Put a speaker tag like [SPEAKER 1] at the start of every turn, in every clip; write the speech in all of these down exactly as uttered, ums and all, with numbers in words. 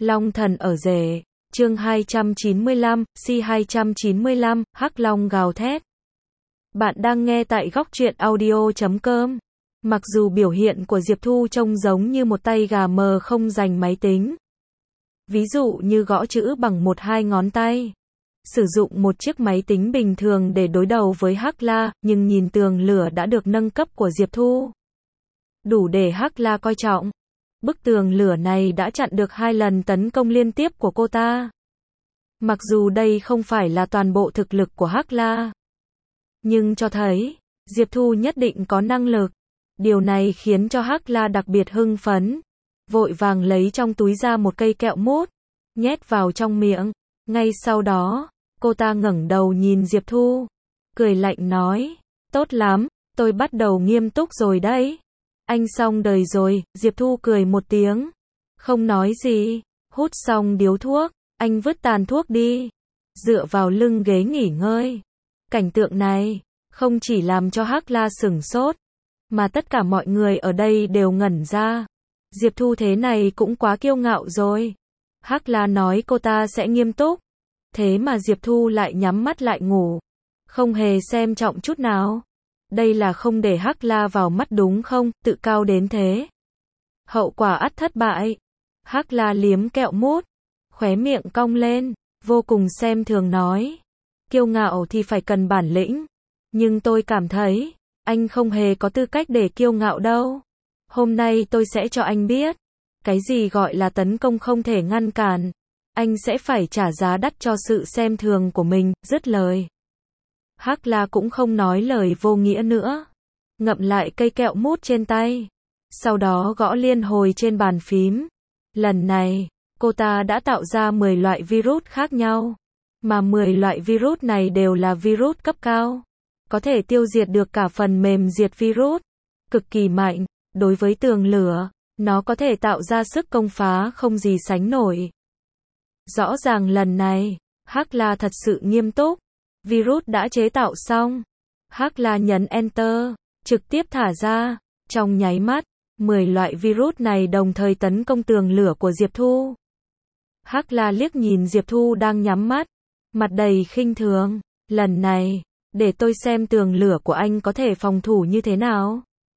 [SPEAKER 1] Long thần ở rể, chương hai trăm chín mươi lăm, si hai trăm chín mươi lăm, Hắc Long gào thét. Bạn đang nghe tại góc truyện audio chấm com. Mặc dù biểu hiện của Diệp Thu trông giống như một tay gà mờ không dành máy tính. Ví dụ như gõ chữ bằng một hai ngón tay. Sử dụng một chiếc máy tính bình thường để đối đầu với Hắc La, nhưng nhìn tường lửa đã được nâng cấp của Diệp Thu. Đủ để Hắc La coi trọng. Bức tường lửa này đã chặn được hai lần tấn công liên tiếp của cô ta. Mặc dù đây không phải là toàn bộ thực lực của Hắc La, nhưng cho thấy, Diệp Thu nhất định có năng lực. Điều này khiến cho Hắc La đặc biệt hưng phấn. Vội vàng lấy trong túi ra một cây kẹo mút, nhét vào trong miệng. Ngay sau đó, cô ta ngẩng đầu nhìn Diệp Thu, cười lạnh nói, tốt lắm, tôi bắt đầu nghiêm túc rồi đấy. Anh xong đời rồi, Diệp Thu cười một tiếng, không nói gì, hút xong điếu thuốc, anh vứt tàn thuốc đi, dựa vào lưng ghế nghỉ ngơi. Cảnh tượng này, không chỉ làm cho Hắc La sửng sốt, mà tất cả mọi người ở đây đều ngẩn ra. Diệp Thu thế này cũng quá kiêu ngạo rồi. Hắc La nói cô ta sẽ nghiêm túc, thế mà Diệp Thu lại nhắm mắt lại ngủ, không hề xem trọng chút nào. Đây là không để Hắc La vào mắt đúng không, tự cao đến thế. Hậu quả ắt thất bại. Hắc La liếm kẹo mút, khóe miệng cong lên, vô cùng xem thường nói, kiêu ngạo thì phải cần bản lĩnh, nhưng tôi cảm thấy, anh không hề có tư cách để kiêu ngạo đâu. Hôm nay tôi sẽ cho anh biết, cái gì gọi là tấn công không thể ngăn cản, anh sẽ phải trả giá đắt cho sự xem thường của mình. Dứt lời, Hắc La cũng không nói lời vô nghĩa nữa, ngậm lại cây kẹo mút trên tay, sau đó gõ liên hồi trên bàn phím. Lần này, cô ta đã tạo ra mười loại virus khác nhau, mà mười loại virus này đều là virus cấp cao, có thể tiêu diệt được cả phần mềm diệt virus, cực kỳ mạnh. Đối với tường lửa, nó có thể tạo ra sức công phá không gì sánh nổi. Rõ ràng lần này, Hắc La thật sự nghiêm túc. Virus đã chế tạo xong. Hắc La nhấn Enter, trực tiếp thả ra. Trong nháy mắt, mười loại virus này đồng thời tấn công tường lửa của Diệp Thu. Hắc La liếc nhìn Diệp Thu đang nhắm mắt, mặt đầy khinh thường. Lần này, để tôi xem tường lửa của anh có thể phòng thủ như thế nào.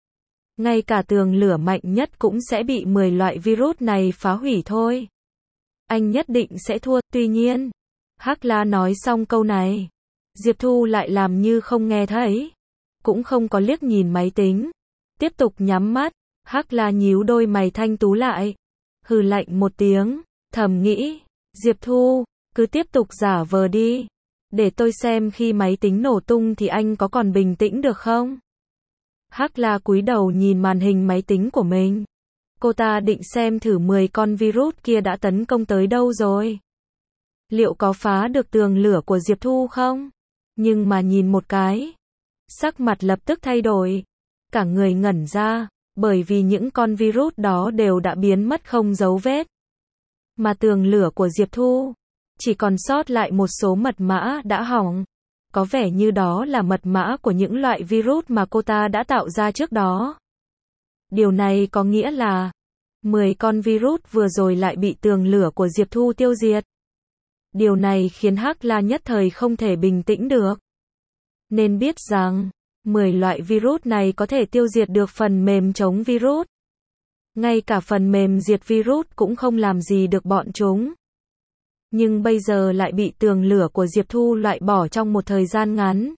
[SPEAKER 1] Ngay cả tường lửa mạnh nhất cũng sẽ bị mười loại virus này phá hủy thôi. Anh nhất định sẽ thua. Tuy nhiên, Hắc La nói xong câu này, Diệp Thu lại làm như không nghe thấy, cũng không có liếc nhìn máy tính, tiếp tục nhắm mắt. Hắc La nhíu đôi mày thanh tú lại, hừ lạnh một tiếng, thầm nghĩ, Diệp Thu, cứ tiếp tục giả vờ đi, để tôi xem khi máy tính nổ tung thì anh có còn bình tĩnh được không. Hắc La cúi đầu nhìn màn hình máy tính của mình. Cô ta định xem thử mười con virus kia đã tấn công tới đâu rồi. Liệu có phá được tường lửa của Diệp Thu không? Nhưng mà nhìn một cái, sắc mặt lập tức thay đổi. Cả người ngẩn ra, bởi vì những con virus đó đều đã biến mất không dấu vết. Mà tường lửa của Diệp Thu, chỉ còn sót lại một số mật mã đã hỏng. Có vẻ như đó là mật mã của những loại virus mà cô ta đã tạo ra trước đó. Điều này có nghĩa là mười con virus vừa rồi lại bị tường lửa của Diệp Thu tiêu diệt. Điều này khiến Hắc La nhất thời không thể bình tĩnh được. Nên biết rằng, mười loại virus này có thể tiêu diệt được phần mềm chống virus. Ngay cả phần mềm diệt virus cũng không làm gì được bọn chúng. Nhưng bây giờ lại bị tường lửa của Diệp Thu loại bỏ trong một thời gian ngắn.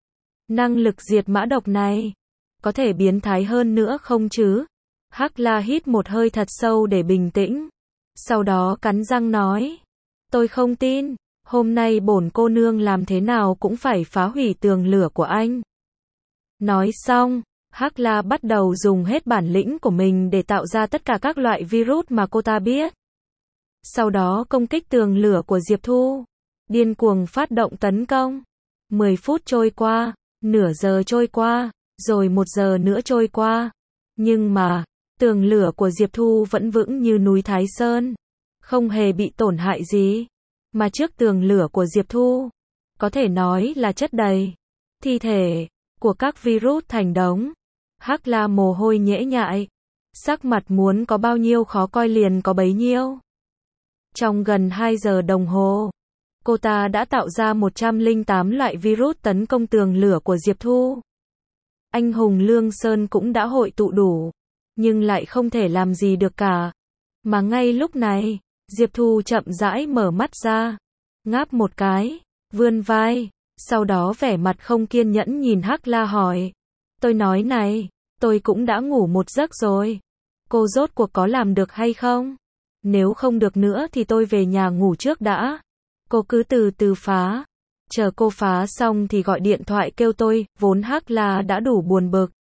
[SPEAKER 1] Năng lực diệt mã độc này, có thể biến thái hơn nữa không chứ? Hắc La hít một hơi thật sâu để bình tĩnh. Sau đó cắn răng nói, tôi không tin, hôm nay bổn cô nương làm thế nào cũng phải phá hủy tường lửa của anh. Nói xong, Hắc La bắt đầu dùng hết bản lĩnh của mình để tạo ra tất cả các loại virus mà cô ta biết. Sau đó công kích tường lửa của Diệp Thu, điên cuồng phát động tấn công. mười phút trôi qua, nửa giờ trôi qua, rồi một giờ nữa trôi qua. Nhưng mà, tường lửa của Diệp Thu vẫn vững như núi Thái Sơn, không hề bị tổn hại gì. Mà trước tường lửa của Diệp Thu, có thể nói là chất đầy thi thể của các virus thành đống. Hắc La mồ hôi nhễ nhại, sắc mặt muốn có bao nhiêu khó coi liền có bấy nhiêu. Trong gần hai giờ đồng hồ, cô ta đã tạo ra một trăm lẻ tám loại virus tấn công tường lửa của Diệp Thu. Anh hùng Lương Sơn cũng đã hội tụ đủ, nhưng lại không thể làm gì được cả. Mà ngay lúc này, Diệp Thu chậm rãi mở mắt ra, ngáp một cái, vươn vai, sau đó vẻ mặt không kiên nhẫn nhìn Hắc La hỏi. Tôi nói này, tôi cũng đã ngủ một giấc rồi. Cô rốt cuộc có làm được hay không? Nếu không được nữa thì tôi về nhà ngủ trước đã. Cô cứ từ từ phá. Chờ cô phá xong thì gọi điện thoại kêu tôi, vốn Hắc La đã đủ buồn bực.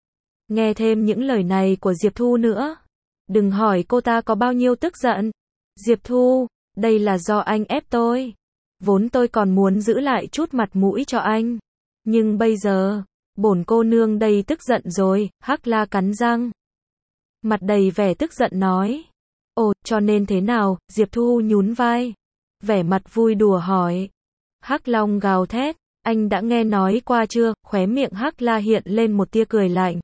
[SPEAKER 1] Nghe thêm những lời này của Diệp Thu nữa. Đừng hỏi cô ta có bao nhiêu tức giận. Diệp Thu, đây là do anh ép tôi. Vốn tôi còn muốn giữ lại chút mặt mũi cho anh. Nhưng bây giờ, bổn cô nương đây tức giận rồi, Hắc La cắn răng. Mặt đầy vẻ tức giận nói. Ồ, cho nên thế nào? Diệp Thu nhún vai. Vẻ mặt vui đùa hỏi. Hắc Long gào thét. Anh đã nghe nói qua chưa? Khóe miệng Hắc La hiện lên một tia cười lạnh.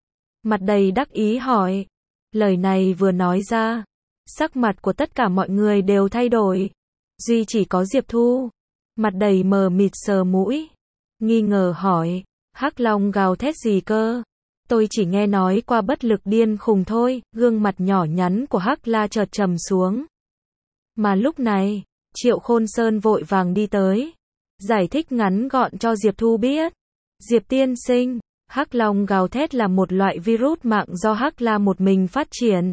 [SPEAKER 1] Mặt đầy đắc ý hỏi. Lời này vừa nói ra, sắc mặt của tất cả mọi người đều thay đổi. Duy chỉ có Diệp Thu, mặt đầy mờ mịt sờ mũi, nghi ngờ hỏi, Hắc Long gào thét gì cơ? Tôi chỉ nghe nói qua bất lực điên khùng thôi. Gương mặt nhỏ nhắn của Hắc La chợt trầm xuống. Mà lúc này, Triệu Khôn Sơn vội vàng đi tới, giải thích ngắn gọn cho Diệp Thu biết. Diệp tiên sinh, Hắc Long gào thét là một loại virus mạng do Hắc La một mình phát triển,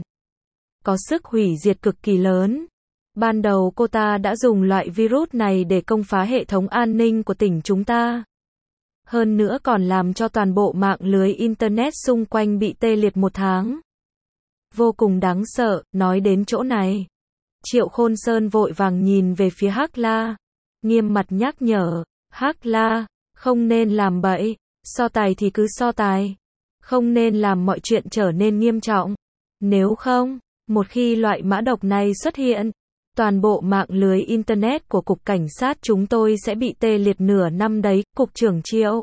[SPEAKER 1] có sức hủy diệt cực kỳ lớn. Ban đầu cô ta đã dùng loại virus này để công phá hệ thống an ninh của tỉnh chúng ta. Hơn nữa còn làm cho toàn bộ mạng lưới Internet xung quanh bị tê liệt một tháng. Vô cùng đáng sợ. Nói đến chỗ này, Triệu Khôn Sơn vội vàng nhìn về phía Hắc La, nghiêm mặt nhắc nhở, Hắc La, không nên làm bậy, so tài thì cứ so tài, không nên làm mọi chuyện trở nên nghiêm trọng. Nếu không, một khi loại mã độc này xuất hiện, toàn bộ mạng lưới Internet của Cục Cảnh sát chúng tôi sẽ bị tê liệt nửa năm đấy. Cục trưởng Triệu,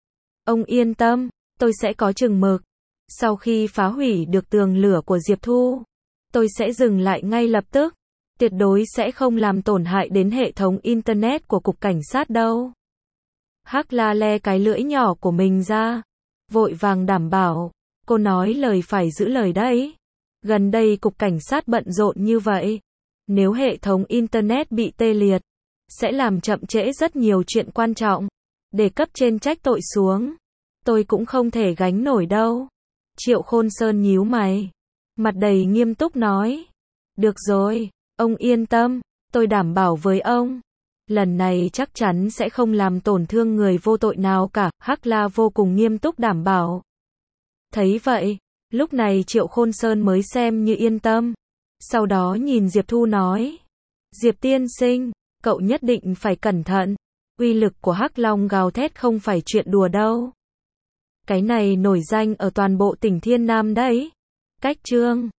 [SPEAKER 1] ông yên tâm, tôi sẽ có chừng mực. Sau khi phá hủy được tường lửa của Diệp Thu, tôi sẽ dừng lại ngay lập tức. Tuyệt đối sẽ không làm tổn hại đến hệ thống Internet của Cục Cảnh sát đâu. Hắc La le cái lưỡi nhỏ của mình ra, vội vàng đảm bảo. Cô nói lời phải giữ lời đấy. Gần đây Cục Cảnh sát bận rộn như vậy. Nếu hệ thống Internet bị tê liệt, sẽ làm chậm trễ rất nhiều chuyện quan trọng. Để cấp trên trách tội xuống, tôi cũng không thể gánh nổi đâu. Triệu Khôn Sơn nhíu mày, mặt đầy nghiêm túc nói. Được rồi, ông yên tâm, tôi đảm bảo với ông. Lần này chắc chắn sẽ không làm tổn thương người vô tội nào cả. Hắc La vô cùng nghiêm túc đảm bảo. Thấy vậy, lúc này Triệu Khôn Sơn mới xem như yên tâm. Sau đó nhìn Diệp Thu nói. Diệp tiên sinh, cậu nhất định phải cẩn thận. Uy lực của Hắc Long gào thét không phải chuyện đùa đâu. Cái này nổi danh ở toàn bộ tỉnh Thiên Nam đấy. Cách chương